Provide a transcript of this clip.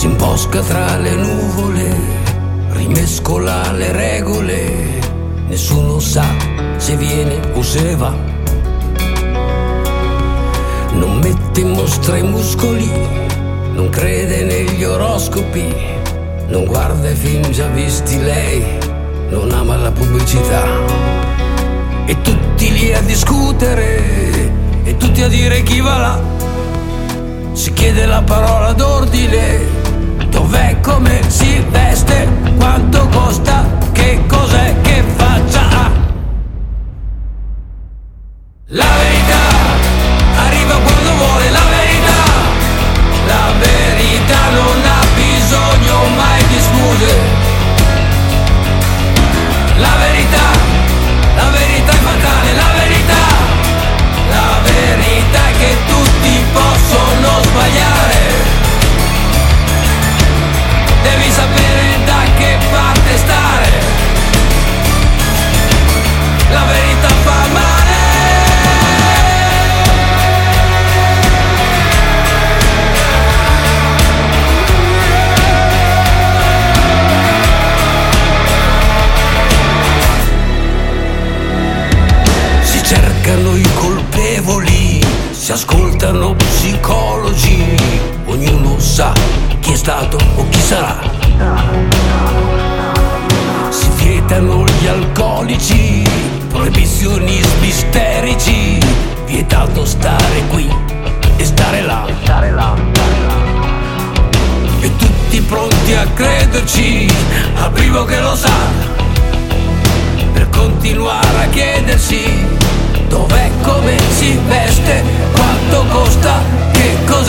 si imbosca tra le nuvole, rimescola le regole, nessuno sa se viene o se va. Non mette in mostra i muscoli, non crede negli oroscopi, non guarda i film già visti lei, non ama la pubblicità. E tutti lì a discutere, e tutti a dire chi va là. Si chiede la parola d'ordine, dov'è, come si veste, quanto costa, che cos'è che faccia ha. La verità arriva quando vuole, la verità. La verità non ha bisogno mai di scuse. La verità è fatale, la verità è che tutti possono sbagliare. Devi sapere da che parte stare. La verità fa male. Cercano i colpevoli, si ascoltano psicologi, ognuno sa chi è stato o chi sarà. Si vietano gli alcolici, proibizionismi isterici, vietato stare qui e stare là. E tutti pronti a crederci, al primo che lo sa, per continuare a chiedersi dov'è, come si veste, quanto costa, che cos'è